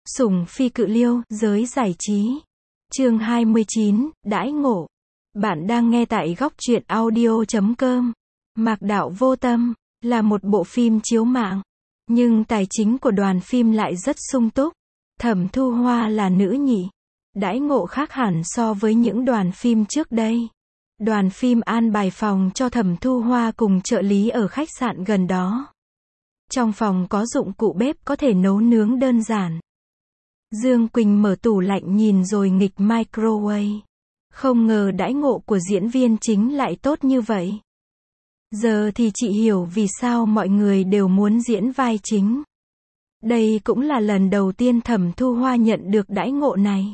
Sủng phi cự liêu, giới giải trí. Chương 29, đãi ngộ. Bạn đang nghe tại góc truyện audio.com. Mạc Đạo Vô Tâm là một bộ phim chiếu mạng, nhưng tài chính của đoàn phim lại rất sung túc. Thẩm Thu Hoa là nữ nhị, đãi ngộ khác hẳn so với những đoàn phim trước đây. Đoàn phim an bài phòng cho Thẩm Thu Hoa cùng trợ lý ở khách sạn gần đó. Trong phòng có dụng cụ bếp có thể nấu nướng đơn giản. Dương Quỳnh mở tủ lạnh nhìn rồi nghịch microwave. Không ngờ đãi ngộ của diễn viên chính lại tốt như vậy. Giờ thì chị hiểu vì sao mọi người đều muốn diễn vai chính. Đây cũng là lần đầu tiên Thẩm Thu Hoa nhận được đãi ngộ này.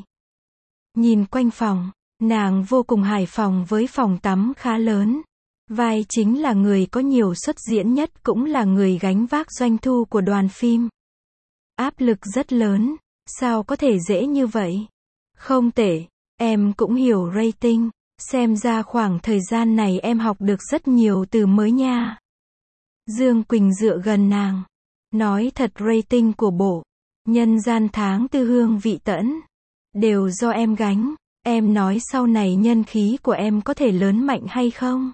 Nhìn quanh phòng, nàng vô cùng hài lòng với phòng tắm khá lớn. Vai chính là người có nhiều xuất diễn nhất, cũng là người gánh vác doanh thu của đoàn phim. Áp lực rất lớn, sao có thể dễ như vậy? Không tệ, em cũng hiểu rating, xem ra khoảng thời gian này em học được rất nhiều từ mới nha. Dương Quỳnh dựa gần nàng, nói thật rating của bộ Nhân gian tháng tư Hương Vị Tẫn đều do em gánh. Em nói sau này nhân khí của em có thể lớn mạnh hay không?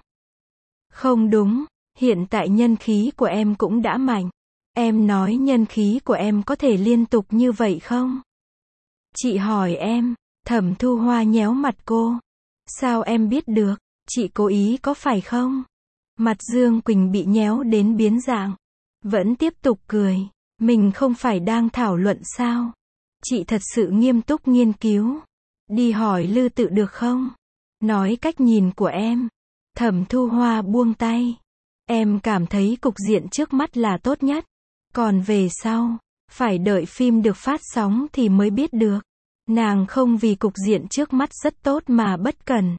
Không đúng, hiện tại nhân khí của em cũng đã mạnh. Em nói nhân khí của em có thể liên tục như vậy không? Chị hỏi em. Thẩm Thu Hoa nhéo mặt cô. Sao em biết được? Chị cố ý có phải không? Mặt Dương Quỳnh bị nhéo đến biến dạng. Vẫn tiếp tục cười. Mình không phải đang thảo luận sao? Chị thật sự nghiêm túc nghiên cứu. Đi hỏi Lư Tự được không? Nói cách nhìn của em. Thẩm Thu Hoa buông tay. Em cảm thấy cục diện trước mắt là tốt nhất. Còn về sau, phải đợi phim được phát sóng thì mới biết được. Nàng không vì cục diện trước mắt rất tốt mà bất cẩn.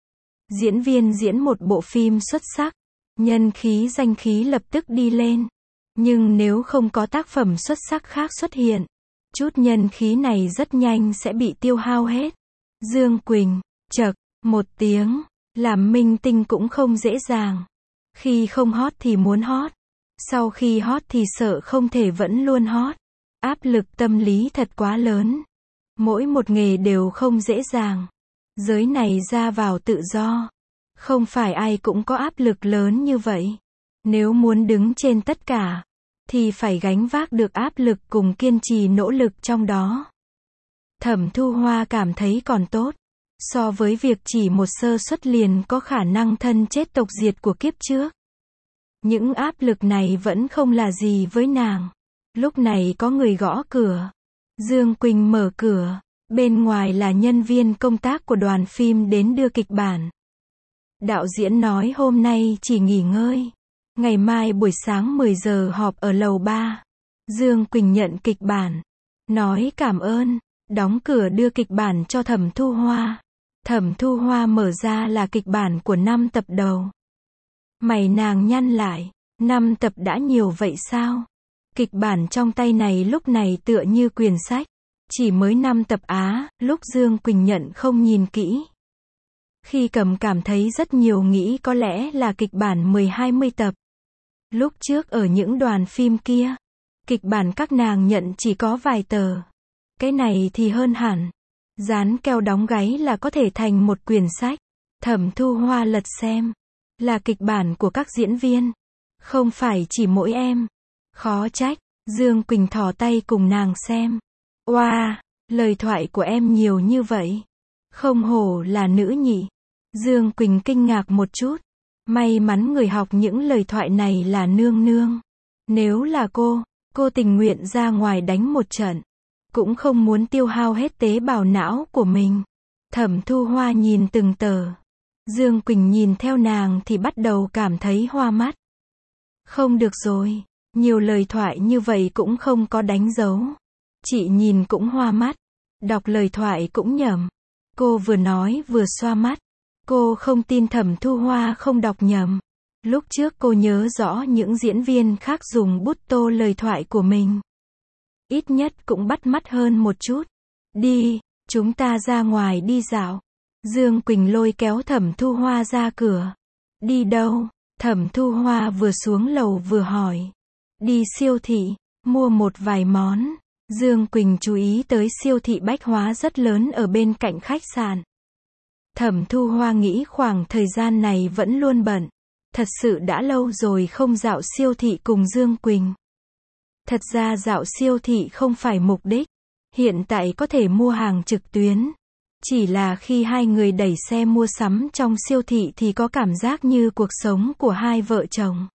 Diễn viên diễn một bộ phim xuất sắc, nhân khí danh khí lập tức đi lên. Nhưng nếu không có tác phẩm xuất sắc khác xuất hiện, chút nhân khí này rất nhanh sẽ bị tiêu hao hết. Dương Quỳnh, chậc, một tiếng, làm minh tinh cũng không dễ dàng. Khi không hot thì muốn hot, sau khi hot thì sợ không thể vẫn luôn hot. Áp lực tâm lý thật quá lớn. Mỗi một nghề đều không dễ dàng. Giới này ra vào tự do. Không phải ai cũng có áp lực lớn như vậy. Nếu muốn đứng trên tất cả, thì phải gánh vác được áp lực cùng kiên trì nỗ lực trong đó. Thẩm Thu Hoa cảm thấy còn tốt. So với việc chỉ một sơ suất liền có khả năng thân chết tộc diệt của kiếp trước. Những áp lực này vẫn không là gì với nàng. Lúc này có người gõ cửa. Dương Quỳnh mở cửa. Bên ngoài là nhân viên công tác của đoàn phim đến đưa kịch bản. Đạo diễn nói hôm nay chỉ nghỉ ngơi. Ngày mai buổi sáng 10 giờ họp ở lầu 3. Dương Quỳnh nhận kịch bản. Nói cảm ơn. Đóng cửa đưa kịch bản cho Thẩm Thu Hoa. Thẩm Thu Hoa mở ra là kịch bản của 5 tập đầu. Mày nàng nhăn lại. 5 tập đã nhiều vậy sao? Kịch bản trong tay này lúc này tựa như quyển sách. Chỉ mới 5 tập á, lúc Dương Quỳnh nhận không nhìn kỹ. Khi cầm cảm thấy rất nhiều, nghĩ có lẽ là kịch bản 10-20 tập. Lúc trước ở những đoàn phim kia, kịch bản các nàng nhận chỉ có vài tờ. Cái này thì hơn hẳn. Dán keo đóng gáy là có thể thành một quyển sách. Thẩm Thu Hoa lật xem. Là kịch bản của các diễn viên. Không phải chỉ mỗi em. Khó trách. Dương Quỳnh thò tay cùng nàng xem. Wow, lời thoại của em nhiều như vậy. Không hổ là nữ nhị. Dương Quỳnh kinh ngạc một chút. May mắn người học những lời thoại này là nương nương. Nếu là cô tình nguyện ra ngoài đánh một trận. Cũng không muốn tiêu hao hết tế bào não của mình. Thẩm Thu Hoa nhìn từng tờ. Dương Quỳnh nhìn theo nàng thì bắt đầu cảm thấy hoa mắt. Không được rồi, nhiều lời thoại như vậy cũng không có đánh dấu. Chị nhìn cũng hoa mắt. Đọc lời thoại cũng nhầm. Cô vừa nói vừa xoa mắt. Cô không tin Thẩm Thu Hoa không đọc nhầm. Lúc trước cô nhớ rõ những diễn viên khác dùng bút tô lời thoại của mình. Ít nhất cũng bắt mắt hơn một chút. Đi, chúng ta ra ngoài đi dạo. Dương Quỳnh lôi kéo Thẩm Thu Hoa ra cửa. Đi đâu? Thẩm Thu Hoa vừa xuống lầu vừa hỏi. Đi siêu thị, mua một vài món. Dương Quỳnh chú ý tới siêu thị bách hóa rất lớn ở bên cạnh khách sạn. Thẩm Thu Hoa nghĩ khoảng thời gian này vẫn luôn bận. Thật sự đã lâu rồi không dạo siêu thị cùng Dương Quỳnh. Thật ra dạo siêu thị không phải mục đích. Hiện tại có thể mua hàng trực tuyến. Chỉ là khi hai người đẩy xe mua sắm trong siêu thị thì có cảm giác như cuộc sống của hai vợ chồng.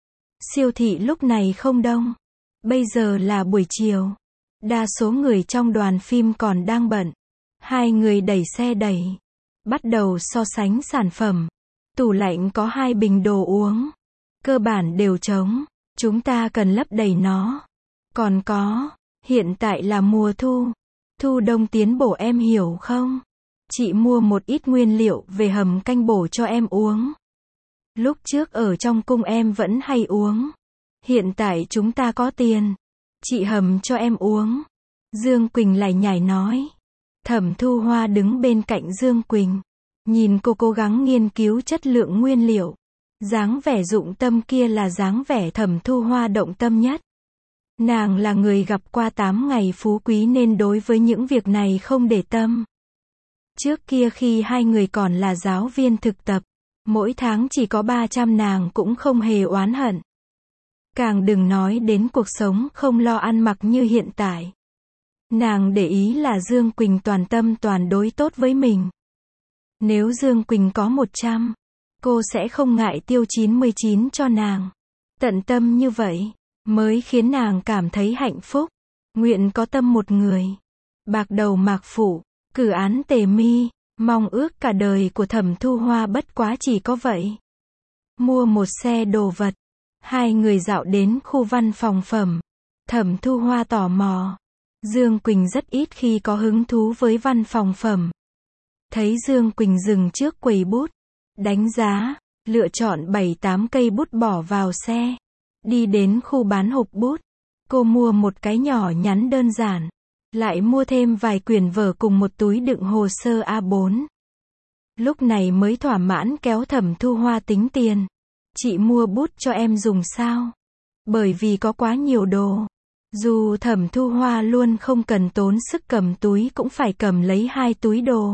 Siêu thị lúc này không đông. Bây giờ là buổi chiều. Đa số người trong đoàn phim còn đang bận. Hai người đẩy xe đẩy. Bắt đầu so sánh sản phẩm. Tủ lạnh có 2 bình đồ uống. Cơ bản đều trống. Chúng ta cần lấp đầy nó. Còn có, hiện tại là mùa thu. Thu đông tiến bổ em hiểu không? Chị mua một ít nguyên liệu về hầm canh bổ cho em uống. Lúc trước ở trong cung em vẫn hay uống. Hiện tại chúng ta có tiền. Chị hầm cho em uống. Dương Quỳnh lại nhảy nói. Thẩm Thu Hoa đứng bên cạnh Dương Quỳnh. Nhìn cô cố gắng nghiên cứu chất lượng nguyên liệu. Dáng vẻ dụng tâm kia là dáng vẻ Thẩm Thu Hoa động tâm nhất. Nàng là người gặp qua 8 ngày phú quý nên đối với những việc này không để tâm. Trước kia khi hai người còn là giáo viên thực tập, mỗi tháng chỉ có 300 nàng cũng không hề oán hận. Càng đừng nói đến cuộc sống không lo ăn mặc như hiện tại. Nàng để ý là Dương Quỳnh toàn tâm toàn đối tốt với mình. Nếu Dương Quỳnh có 100, cô sẽ không ngại tiêu 99 cho nàng. Tận tâm như vậy, mới khiến nàng cảm thấy hạnh phúc. Nguyện có tâm một người. Bạc đầu mạc phủ, cử án tề mi, mong ước cả đời của Thẩm Thu Hoa bất quá chỉ có vậy. Mua một xe đồ vật. Hai người dạo đến khu văn phòng phẩm. Thẩm Thu Hoa tò mò. Dương Quỳnh rất ít khi có hứng thú với văn phòng phẩm. Thấy Dương Quỳnh dừng trước quầy bút. Đánh giá, lựa chọn 7-8 cây bút bỏ vào xe. Đi đến khu bán hộp bút. Cô mua một cái nhỏ nhắn đơn giản. Lại mua thêm vài quyển vở cùng một túi đựng hồ sơ A4. Lúc này mới thỏa mãn kéo Thẩm Thu Hoa tính tiền. Chị mua bút cho em dùng sao? Bởi vì có quá nhiều đồ. Dù Thẩm Thu Hoa luôn không cần tốn sức cầm túi cũng phải cầm lấy 2 túi đồ.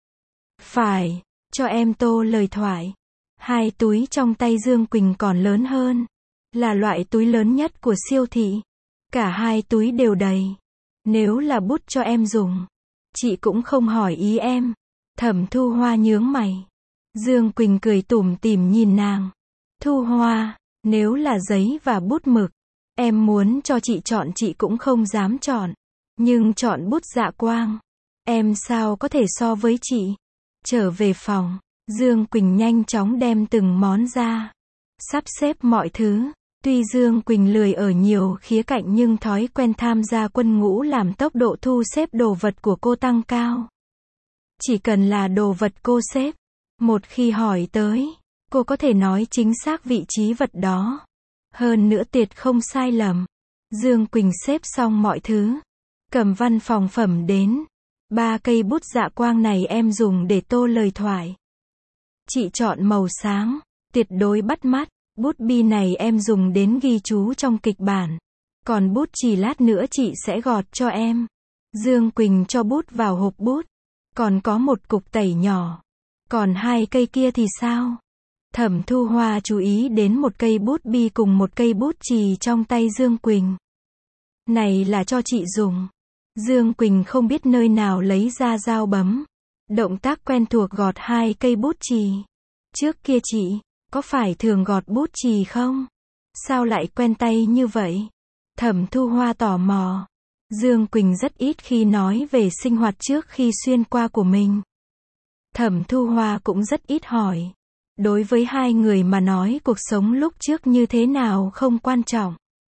Phải, cho em tô lời thoại. 2 túi trong tay Dương Quỳnh còn lớn hơn. Là loại túi lớn nhất của siêu thị. Cả 2 túi đều đầy. Nếu là bút cho em dùng, chị cũng không hỏi ý em. Thẩm Thu Hoa nhướng mày. Dương Quỳnh cười tủm tỉm nhìn nàng. Thu Hoa, nếu là giấy và bút mực, em muốn cho chị chọn chị cũng không dám chọn. Nhưng chọn bút Dạ Quang, em sao có thể so với chị. Trở về phòng, Dương Quỳnh nhanh chóng đem từng món ra. Sắp xếp mọi thứ. Tuy Dương Quỳnh lười ở nhiều khía cạnh nhưng thói quen tham gia quân ngũ làm tốc độ thu xếp đồ vật của cô tăng cao. Chỉ cần là đồ vật cô xếp, một khi hỏi tới, cô có thể nói chính xác vị trí vật đó. Hơn nữa tuyệt không sai lầm. Dương Quỳnh xếp xong mọi thứ. Cầm văn phòng phẩm đến. 3 cây bút Dạ Quang này em dùng để tô lời thoại. Chị chọn màu sáng, tuyệt đối bắt mắt. Bút bi này em dùng đến ghi chú trong kịch bản. Còn bút chì lát nữa chị sẽ gọt cho em. Dương Quỳnh cho bút vào hộp bút. Còn có một cục tẩy nhỏ. Còn 2 cây kia thì sao? Thẩm Thu Hoa chú ý đến một cây bút bi cùng một cây bút chì trong tay Dương Quỳnh. Này là cho chị dùng. Dương Quỳnh không biết nơi nào lấy ra dao bấm. Động tác quen thuộc gọt 2 cây bút chì. Trước kia chị có phải thường gọt bút chì không? Sao lại quen tay như vậy? Thẩm Thu Hoa tò mò. Dương Quỳnh rất ít khi nói về sinh hoạt trước khi xuyên qua của mình. Thẩm Thu Hoa cũng rất ít hỏi. Đối với hai người mà nói cuộc sống lúc trước như thế nào không quan trọng.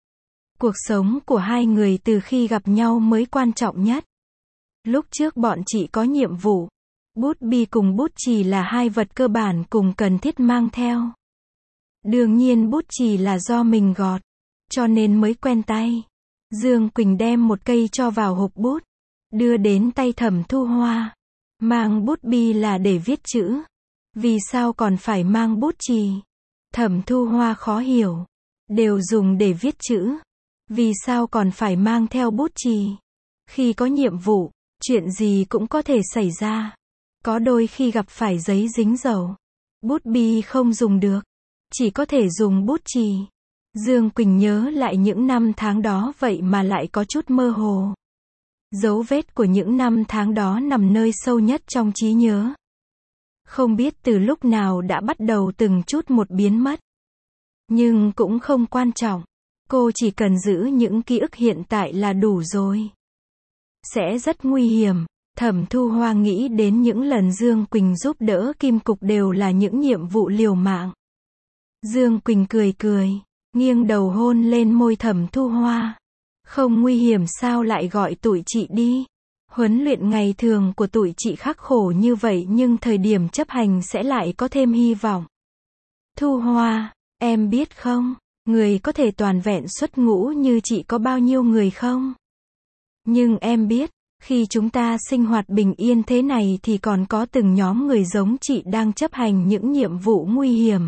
Cuộc sống của hai người từ khi gặp nhau mới quan trọng nhất. Lúc trước bọn chị có nhiệm vụ. Bút bi cùng bút chì là 2 vật cơ bản cùng cần thiết mang theo. Đương nhiên bút chì là do mình gọt, cho nên mới quen tay. Dương Quỳnh đem một cây cho vào hộp bút, đưa đến tay Thẩm Thu Hoa. Mang bút bi là để viết chữ. Vì sao còn phải mang bút chì? Thẩm Thu Hoa khó hiểu. Đều dùng để viết chữ. Vì sao còn phải mang theo bút chì? Khi có nhiệm vụ, chuyện gì cũng có thể xảy ra. Có đôi khi gặp phải giấy dính dầu. Bút bi không dùng được. Chỉ có thể dùng bút chì. Dương Quỳnh nhớ lại những năm tháng đó vậy mà lại có chút mơ hồ. Dấu vết của những năm tháng đó nằm nơi sâu nhất trong trí nhớ. Không biết từ lúc nào đã bắt đầu từng chút một biến mất. Nhưng cũng không quan trọng. Cô chỉ cần giữ những ký ức hiện tại là đủ rồi. Sẽ rất nguy hiểm. Thẩm Thu Hoa nghĩ đến những lần Dương Quỳnh giúp đỡ Kim Cục đều là những nhiệm vụ liều mạng. Dương Quỳnh cười cười, nghiêng đầu hôn lên môi Thẩm Thu Hoa. Không nguy hiểm sao lại gọi tụi chị đi. Huấn luyện ngày thường của tụi chị khắc khổ như vậy nhưng thời điểm chấp hành sẽ lại có thêm hy vọng. Thu Hoa, em biết không, người có thể toàn vẹn xuất ngũ như chị có bao nhiêu người không? Nhưng em biết, khi chúng ta sinh hoạt bình yên thế này thì còn có từng nhóm người giống chị đang chấp hành những nhiệm vụ nguy hiểm.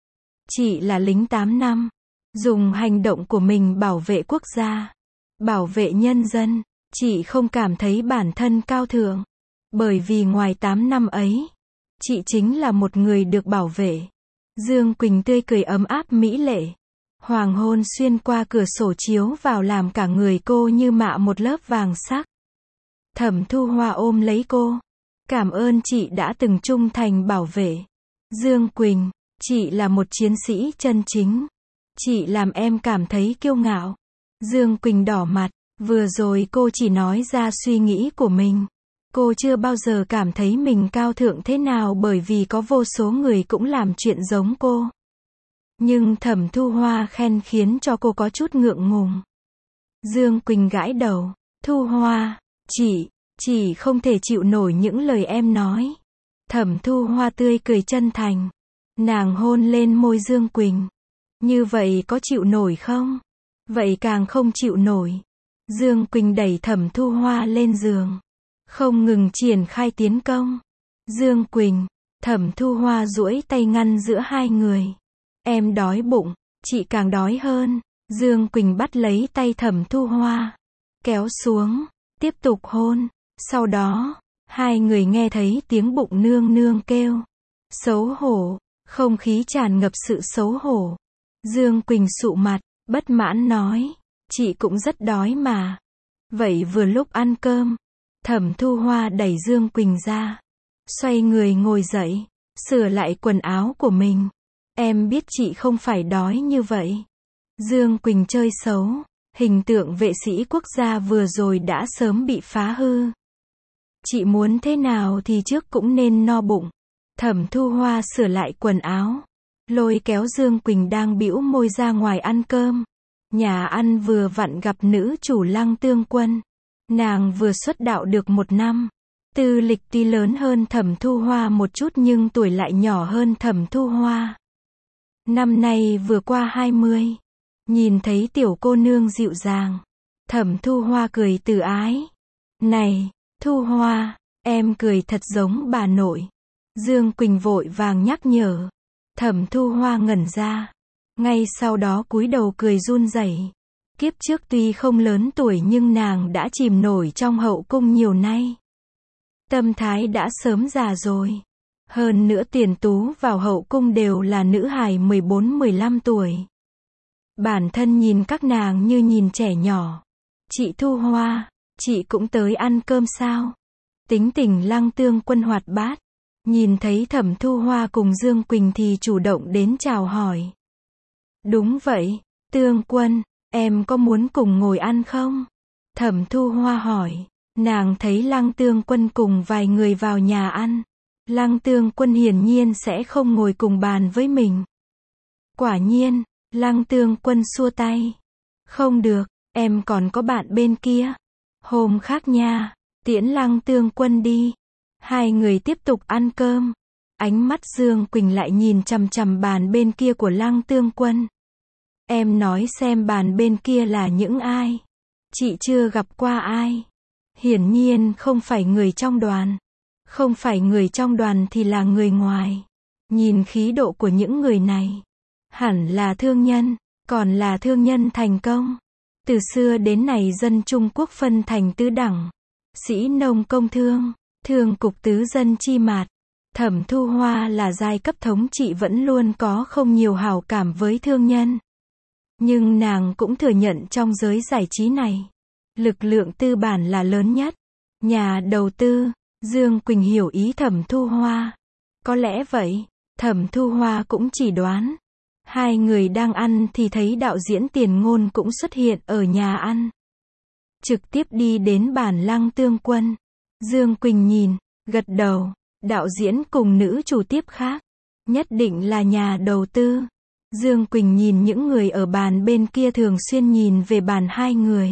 Chị là lính 8 năm, dùng hành động của mình bảo vệ quốc gia, bảo vệ nhân dân. Chị không cảm thấy bản thân cao thượng, bởi vì ngoài 8 năm ấy, chị chính là một người được bảo vệ. Dương Quỳnh tươi cười ấm áp mỹ lệ. Hoàng hôn xuyên qua cửa sổ chiếu vào làm cả người cô như mạ một lớp vàng sắc. Thẩm Thu Hoa ôm lấy cô. Cảm ơn chị đã từng trung thành bảo vệ. Dương Quỳnh, chị là một chiến sĩ chân chính. Chị làm em cảm thấy kiêu ngạo. Dương Quỳnh đỏ mặt. Vừa rồi cô chỉ nói ra suy nghĩ của mình. Cô chưa bao giờ cảm thấy mình cao thượng thế nào bởi vì có vô số người cũng làm chuyện giống cô. Nhưng Thẩm Thu Hoa khen khiến cho cô có chút ngượng ngùng. Dương Quỳnh gãi đầu. Thu Hoa, chị không thể chịu nổi những lời em nói. Thẩm Thu Hoa tươi cười chân thành. Nàng hôn lên môi Dương Quỳnh. Như vậy có chịu nổi không? Vậy càng không chịu nổi. Dương Quỳnh đẩy Thẩm Thu Hoa lên giường. Không ngừng triển khai tiến công. Dương Quỳnh, Thẩm Thu Hoa duỗi tay ngăn giữa hai người. Em đói bụng, chị càng đói hơn. Dương Quỳnh bắt lấy tay Thẩm Thu Hoa. Kéo xuống, tiếp tục hôn. Sau đó, hai người nghe thấy tiếng bụng nương nương kêu. Xấu hổ, không khí tràn ngập sự xấu hổ. Dương Quỳnh sụ mặt, bất mãn nói. Chị cũng rất đói mà. Vậy vừa lúc ăn cơm. Thẩm Thu Hoa đẩy Dương Quỳnh ra. Xoay người ngồi dậy. Sửa lại quần áo của mình. Em biết chị không phải đói như vậy. Dương Quỳnh chơi xấu. Hình tượng vệ sĩ quốc gia vừa rồi đã sớm bị phá hư. Chị muốn thế nào thì trước cũng nên no bụng. Thẩm Thu Hoa sửa lại quần áo. Lôi kéo Dương Quỳnh đang bĩu môi ra ngoài ăn cơm. Nhà ăn vừa vặn gặp nữ chủ Lăng Tương Quân. Nàng vừa xuất đạo được 1 năm. Tư lịch tuy lớn hơn Thẩm Thu Hoa một chút nhưng tuổi lại nhỏ hơn Thẩm Thu Hoa. Năm nay vừa qua 20. Nhìn thấy tiểu cô nương dịu dàng. Thẩm Thu Hoa cười từ ái. Này, Thu Hoa, em cười thật giống bà nội. Dương Quỳnh vội vàng nhắc nhở. Thẩm Thu Hoa ngẩn ra. Ngay sau đó cúi đầu cười run rẩy. Kiếp trước tuy không lớn tuổi nhưng nàng đã chìm nổi trong hậu cung nhiều nay. Tâm thái đã sớm già rồi. Hơn nữa tiền tú vào hậu cung đều là nữ hài 14-15 tuổi. Bản thân nhìn các nàng như nhìn trẻ nhỏ. Chị Thu Hoa, chị cũng tới ăn cơm sao? Tính tình Lăng Tương Quân hoạt bát. Nhìn thấy Thẩm Thu Hoa cùng Dương Quỳnh thì chủ động đến chào hỏi. Đúng vậy, Tương Quân, em có muốn cùng ngồi ăn không? Thẩm Thu Hoa hỏi. Nàng thấy Lăng Tương Quân cùng vài người vào nhà ăn. Lăng Tương Quân hiển nhiên sẽ không ngồi cùng bàn với mình. Quả nhiên, Lăng Tương Quân xua tay. Không được, em còn có bạn bên kia. Hôm khác nha, tiễn Lăng Tương Quân đi. Hai người tiếp tục ăn cơm. Ánh mắt Dương Quỳnh lại nhìn chằm chằm bàn bên kia của Lăng Tương Quân. Em nói xem bàn bên kia là những ai? Chị chưa gặp qua ai. Hiển nhiên không phải người trong đoàn. Không phải người trong đoàn thì là người ngoài. Nhìn khí độ của những người này. Hẳn là thương nhân, còn là thương nhân thành công. Từ xưa đến nay dân Trung Quốc phân thành tứ đẳng. Sĩ nông công thương, thương cục tứ dân chi mạt. Thẩm Thu Hoa là giai cấp thống trị vẫn luôn có không nhiều hảo cảm với thương nhân. Nhưng nàng cũng thừa nhận trong giới giải trí này, lực lượng tư bản là lớn nhất. Nhà đầu tư, Dương Quỳnh hiểu ý Thẩm Thu Hoa. Có lẽ vậy, Thẩm Thu Hoa cũng chỉ đoán. Hai người đang ăn thì thấy đạo diễn Tiền Ngôn cũng xuất hiện ở nhà ăn. Trực tiếp đi đến bản Lăng Tương Quân. Dương Quỳnh nhìn, gật đầu. Đạo diễn cùng nữ chủ tiếp khác, nhất định là nhà đầu tư. Dương Quỳnh nhìn những người ở bàn bên kia thường xuyên nhìn về bàn hai người.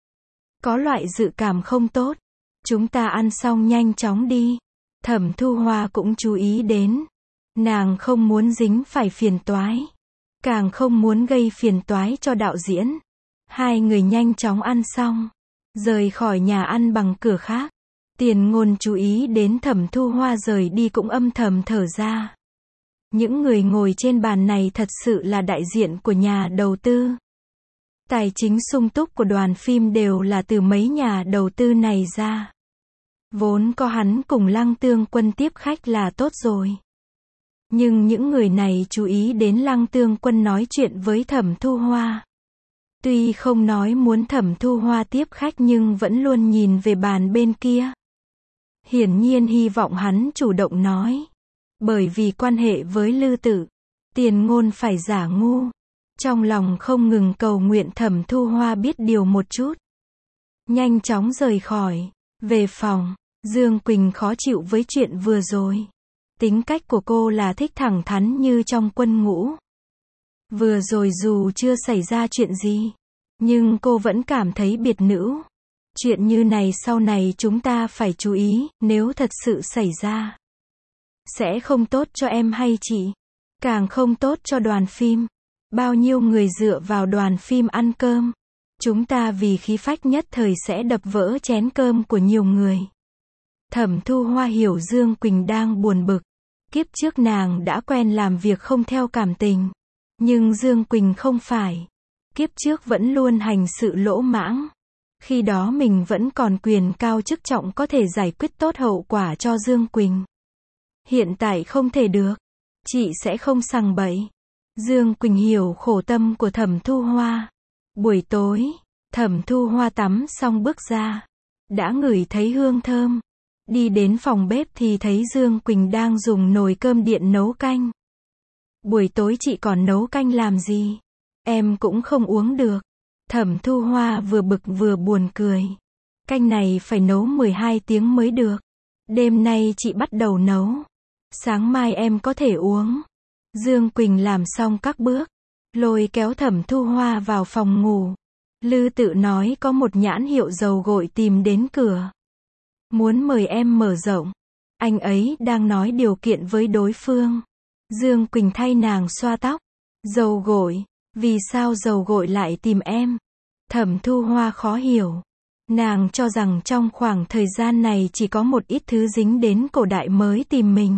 Có loại dự cảm không tốt. Chúng ta ăn xong nhanh chóng đi. Thẩm Thu Hoa cũng chú ý đến. Nàng không muốn dính phải phiền toái. Càng không muốn gây phiền toái cho đạo diễn. Hai người nhanh chóng ăn xong, rời khỏi nhà ăn bằng cửa khác. Tiền Ngôn chú ý đến Thẩm Thu Hoa rời đi cũng âm thầm thở ra. Những người ngồi trên bàn này thật sự là đại diện của nhà đầu tư. Tài chính sung túc của đoàn phim đều là từ mấy nhà đầu tư này ra. Vốn có hắn cùng Lăng Tương Quân tiếp khách là tốt rồi. Nhưng những người này chú ý đến Lăng Tương Quân nói chuyện với Thẩm Thu Hoa. Tuy không nói muốn Thẩm Thu Hoa tiếp khách nhưng vẫn luôn nhìn về bàn bên kia. Hiển nhiên hy vọng hắn chủ động nói. Bởi vì quan hệ với Lư Tự, Tiền Ngôn phải giả ngu. Trong lòng không ngừng cầu nguyện Thẩm Thu Hoa biết điều một chút. Nhanh chóng rời khỏi. Về phòng, Dương Quỳnh khó chịu với chuyện vừa rồi. Tính cách của cô là thích thẳng thắn như trong quân ngũ. Vừa rồi dù chưa xảy ra chuyện gì, nhưng cô vẫn cảm thấy biệt nữ. Chuyện như này sau này chúng ta phải chú ý, nếu thật sự xảy ra, sẽ không tốt cho em hay chị, càng không tốt cho đoàn phim. Bao nhiêu người dựa vào đoàn phim ăn cơm. Chúng ta vì khí phách nhất thời sẽ đập vỡ chén cơm của nhiều người. Thẩm Thu Hoa hiểu Dương Quỳnh đang buồn bực. Kiếp trước nàng đã quen làm việc không theo cảm tình. Nhưng Dương Quỳnh không phải. Kiếp trước vẫn luôn hành sự lỗ mãng. Khi đó mình vẫn còn quyền cao chức trọng có thể giải quyết tốt hậu quả cho Dương Quỳnh. Hiện tại không thể được. Chị sẽ không sằng bậy. Dương Quỳnh hiểu khổ tâm của Thẩm Thu Hoa. Buổi tối, Thẩm Thu Hoa tắm xong bước ra. Đã ngửi thấy hương thơm. Đi đến phòng bếp thì thấy Dương Quỳnh đang dùng nồi cơm điện nấu canh. Buổi tối chị còn nấu canh làm gì? Em cũng không uống được. Thẩm Thu Hoa vừa bực vừa buồn cười. Canh này phải nấu 12 tiếng mới được. Đêm nay chị bắt đầu nấu. Sáng mai em có thể uống. Dương Quỳnh làm xong các bước, lôi kéo Thẩm Thu Hoa vào phòng ngủ. Lư Tự nói có một nhãn hiệu dầu gội tìm đến cửa. Muốn mời em mở rộng. Anh ấy đang nói điều kiện với đối phương. Dương Quỳnh thay nàng xoa tóc. Dầu gội, vì sao dầu gội lại tìm em? Thẩm Thu Hoa khó hiểu. Nàng cho rằng trong khoảng thời gian này chỉ có một ít thứ dính đến cổ đại mới tìm mình.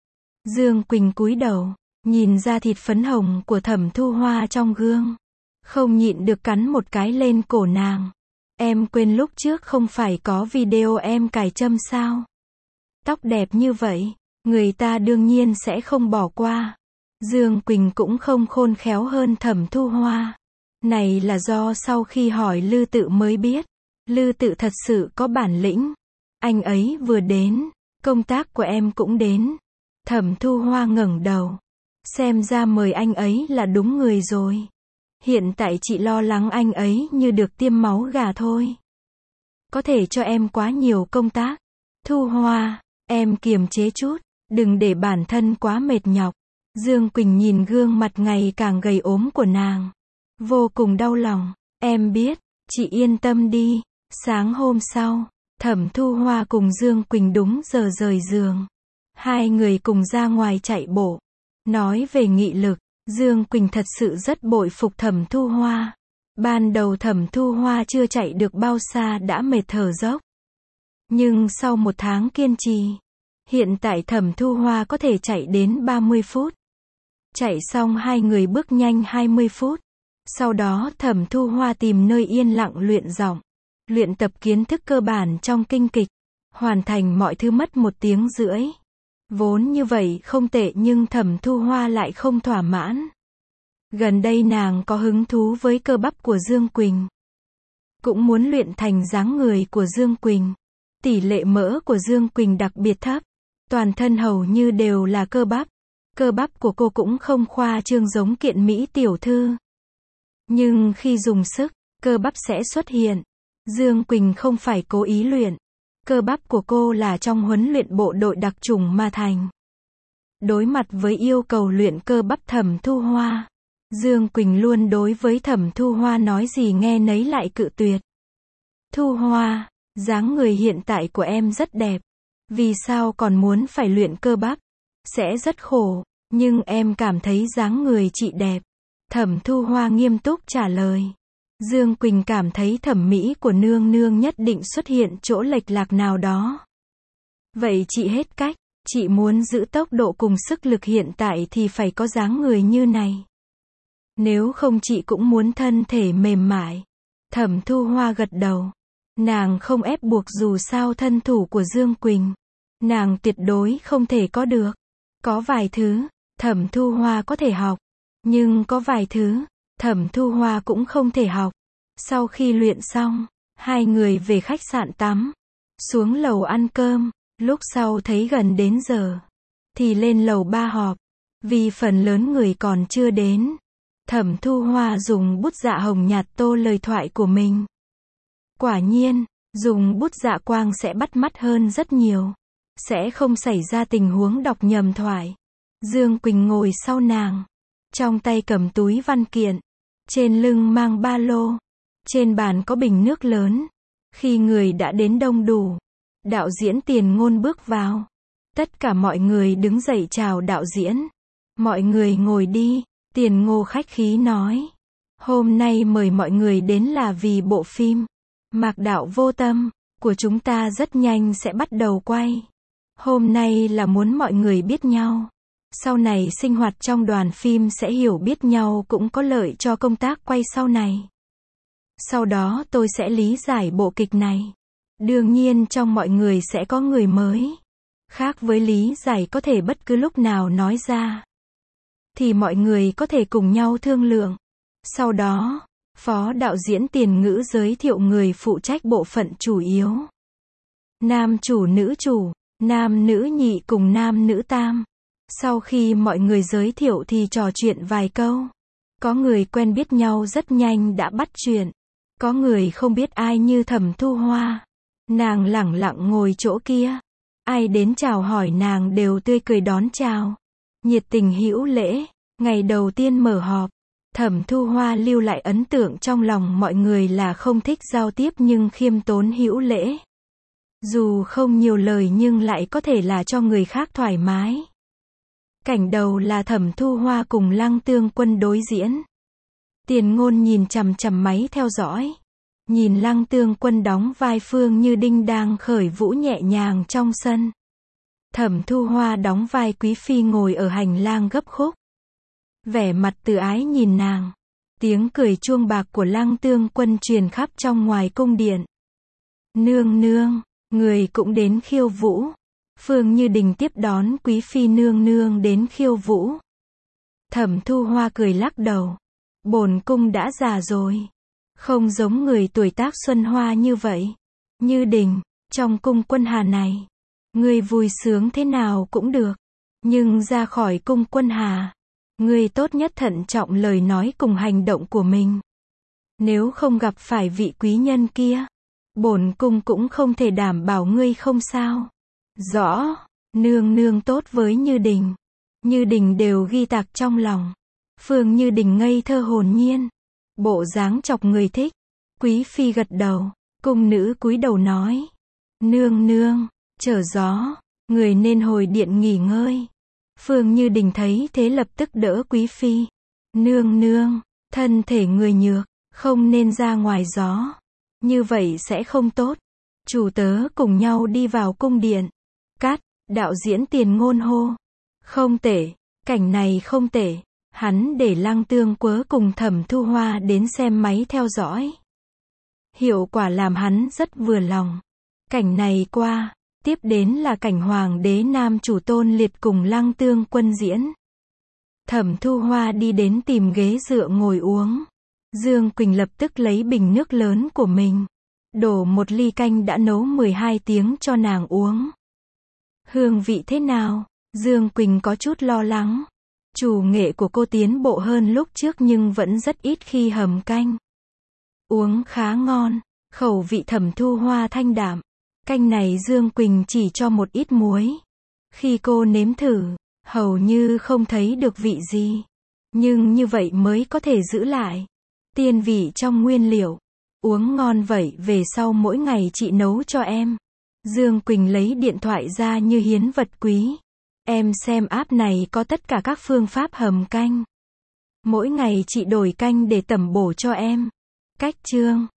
Dương Quỳnh cúi đầu, nhìn ra thịt phấn hồng của Thẩm Thu Hoa trong gương. Không nhịn được cắn một cái lên cổ nàng. Em quên lúc trước không phải có video em cài trâm sao? Tóc đẹp như vậy, người ta đương nhiên sẽ không bỏ qua. Dương Quỳnh cũng không khôn khéo hơn Thẩm Thu Hoa. Này là do sau khi hỏi Lư Tự mới biết. Lư Tự thật sự có bản lĩnh. Anh ấy vừa đến, công tác của em cũng đến. Thẩm Thu Hoa ngẩng đầu. Xem ra mời anh ấy là đúng người rồi. Hiện tại chị lo lắng anh ấy như được tiêm máu gà thôi. Có thể cho em quá nhiều công tác. Thu Hoa, em kiềm chế chút, đừng để bản thân quá mệt nhọc. Dương Quỳnh nhìn gương mặt ngày càng gầy ốm của nàng. Vô cùng đau lòng. Em biết, chị yên tâm đi. Sáng hôm sau, Thẩm Thu Hoa cùng Dương Quỳnh đúng giờ rời giường. Hai người cùng ra ngoài chạy bộ. Nói về nghị lực, Dương Quỳnh thật sự rất bội phục Thẩm Thu Hoa. Ban đầu Thẩm Thu Hoa chưa chạy được bao xa đã mệt thở dốc. Nhưng sau một tháng kiên trì, hiện tại Thẩm Thu Hoa có thể chạy đến 30 phút. Chạy xong hai người bước nhanh 20 phút. Sau đó Thẩm Thu Hoa tìm nơi yên lặng luyện giọng, luyện tập kiến thức cơ bản trong kinh kịch, hoàn thành mọi thứ mất 1 tiếng rưỡi. Vốn như vậy không tệ nhưng Thẩm Thu Hoa lại không thỏa mãn. Gần đây nàng có hứng thú với cơ bắp của Dương Quỳnh. Cũng muốn luyện thành dáng người của Dương Quỳnh. Tỷ lệ mỡ của Dương Quỳnh đặc biệt thấp. Toàn thân hầu như đều là cơ bắp. Cơ bắp của cô cũng không khoa trương giống Kiện Mỹ tiểu thư. Nhưng khi dùng sức, cơ bắp sẽ xuất hiện. Dương Quỳnh không phải cố ý luyện. Cơ bắp của cô là trong huấn luyện bộ đội đặc chủng mà thành. Đối mặt với yêu cầu luyện cơ bắp Thẩm Thu Hoa, Dương Quỳnh luôn đối với Thẩm Thu Hoa nói gì nghe nấy lại cự tuyệt. Thu Hoa, dáng người hiện tại của em rất đẹp. Vì sao còn muốn phải luyện cơ bắp? Sẽ rất khổ, nhưng em cảm thấy dáng người chị đẹp. Thẩm Thu Hoa nghiêm túc trả lời. Dương Quỳnh cảm thấy thẩm mỹ của nương nương nhất định xuất hiện chỗ lệch lạc nào đó. Vậy chị hết cách, chị muốn giữ tốc độ cùng sức lực hiện tại thì phải có dáng người như này. Nếu không chị cũng muốn thân thể mềm mại. Thẩm Thu Hoa gật đầu. Nàng không ép buộc dù sao thân thủ của Dương Quỳnh. Nàng tuyệt đối không thể có được. Có vài thứ, Thẩm Thu Hoa có thể học. Nhưng có vài thứ, Thẩm Thu Hoa cũng không thể học. Sau khi luyện xong, hai người về khách sạn tắm. Xuống lầu ăn cơm. Lúc sau thấy gần đến giờ, thì lên lầu 3 họp. Vì phần lớn người còn chưa đến. Thẩm Thu Hoa dùng bút dạ hồng nhạt tô lời thoại của mình. Quả nhiên, dùng bút dạ quang sẽ bắt mắt hơn rất nhiều. Sẽ không xảy ra tình huống đọc nhầm thoại. Dương Quỳnh ngồi sau nàng. Trong tay cầm túi văn kiện. Trên lưng mang ba lô. Trên bàn có bình nước lớn. Khi người đã đến đông đủ, đạo diễn Tiền Ngôn bước vào. Tất cả mọi người đứng dậy chào đạo diễn. Mọi người ngồi đi. Tiền Ngô khách khí nói. Hôm nay mời mọi người đến là vì bộ phim Mạc Đạo Vô Tâm của chúng ta rất nhanh sẽ bắt đầu quay. Hôm nay là muốn mọi người biết nhau. Sau này sinh hoạt trong đoàn phim sẽ hiểu biết nhau cũng có lợi cho công tác quay sau này. Sau đó tôi sẽ lý giải bộ kịch này. Đương nhiên trong mọi người sẽ có người mới. Khác với lý giải có thể bất cứ lúc nào nói ra. Thì mọi người có thể cùng nhau thương lượng. Sau đó, phó đạo diễn Tiền Ngữ giới thiệu người phụ trách bộ phận chủ yếu. Nam chủ nữ chủ, nam nữ nhị cùng nam nữ tam. Sau khi mọi người giới thiệu thì trò chuyện vài câu. Có người quen biết nhau rất nhanh đã bắt chuyện. Có người không biết ai như Thẩm Thu Hoa. Nàng lẳng lặng ngồi chỗ kia. Ai đến chào hỏi nàng đều tươi cười đón chào. Nhiệt tình hữu lễ. Ngày đầu tiên mở họp, Thẩm Thu Hoa lưu lại ấn tượng trong lòng mọi người là không thích giao tiếp nhưng khiêm tốn hữu lễ. Dù không nhiều lời nhưng lại có thể là cho người khác thoải mái. Cảnh đầu là Thẩm Thu Hoa cùng Lăng Tương Quân đối diễn. Tiền Ngôn nhìn chằm chằm máy theo dõi. Nhìn Lăng Tương Quân đóng vai Phương Như Đinh đang khởi vũ nhẹ nhàng trong sân. Thẩm Thu Hoa đóng vai Quý Phi ngồi ở hành lang gấp khúc. Vẻ mặt từ ái nhìn nàng. Tiếng cười chuông bạc của Lăng Tương Quân truyền khắp trong ngoài cung điện. Nương nương, người cũng đến khiêu vũ. Phương Như Đình tiếp đón Quý Phi nương nương đến khiêu vũ. Thẩm Thu Hoa cười lắc đầu. Bổn cung đã già rồi. Không giống người tuổi tác xuân hoa như vậy. Như Đình, trong cung Quân Hà này, người vui sướng thế nào cũng được. Nhưng ra khỏi cung Quân Hà, ngươi tốt nhất thận trọng lời nói cùng hành động của mình. Nếu không gặp phải vị quý nhân kia, bổn cung cũng không thể đảm bảo ngươi không sao. Rõ, nương nương tốt với Như Đình. Như Đình đều ghi tạc trong lòng. Phương Như Đình ngây thơ hồn nhiên. Bộ dáng chọc người thích. Quý Phi gật đầu. Cung nữ cúi đầu nói. Nương nương, trở gió, người nên hồi điện nghỉ ngơi. Phương Như Đình thấy thế lập tức đỡ Quý Phi. Nương nương, thân thể người nhược, không nên ra ngoài gió. Như vậy sẽ không tốt. Chủ tớ cùng nhau đi vào cung điện. Cắt, đạo diễn Tiền Ngôn hô. Không tệ, cảnh này không tệ. Hắn để Lăng Tương Quớ cùng Thẩm Thu Hoa đến xem máy theo dõi. Hiệu quả làm hắn rất vừa lòng. Cảnh này qua, tiếp đến là cảnh Hoàng đế nam chủ Tôn Liệt cùng Lăng Tương Quân diễn. Thẩm Thu Hoa đi đến tìm ghế dựa ngồi uống. Dương Quỳnh lập tức lấy bình nước lớn của mình, đổ một ly canh đã nấu 12 tiếng cho nàng uống. Hương vị thế nào? Dương Quỳnh có chút lo lắng. Chủ nghệ của cô tiến bộ hơn lúc trước nhưng vẫn rất ít khi hầm canh. Uống khá ngon, khẩu vị Thẩm Thu Hoa thanh đạm. Canh này Dương Quỳnh chỉ cho một ít muối. Khi cô nếm thử, hầu như không thấy được vị gì. Nhưng như vậy mới có thể giữ lại tiên vị trong nguyên liệu. Uống ngon vậy về sau mỗi ngày chị nấu cho em. Dương Quỳnh lấy điện thoại ra như hiến vật quý. Em xem app này có tất cả các phương pháp hầm canh. Mỗi ngày chị đổi canh để tẩm bổ cho em. Cách chương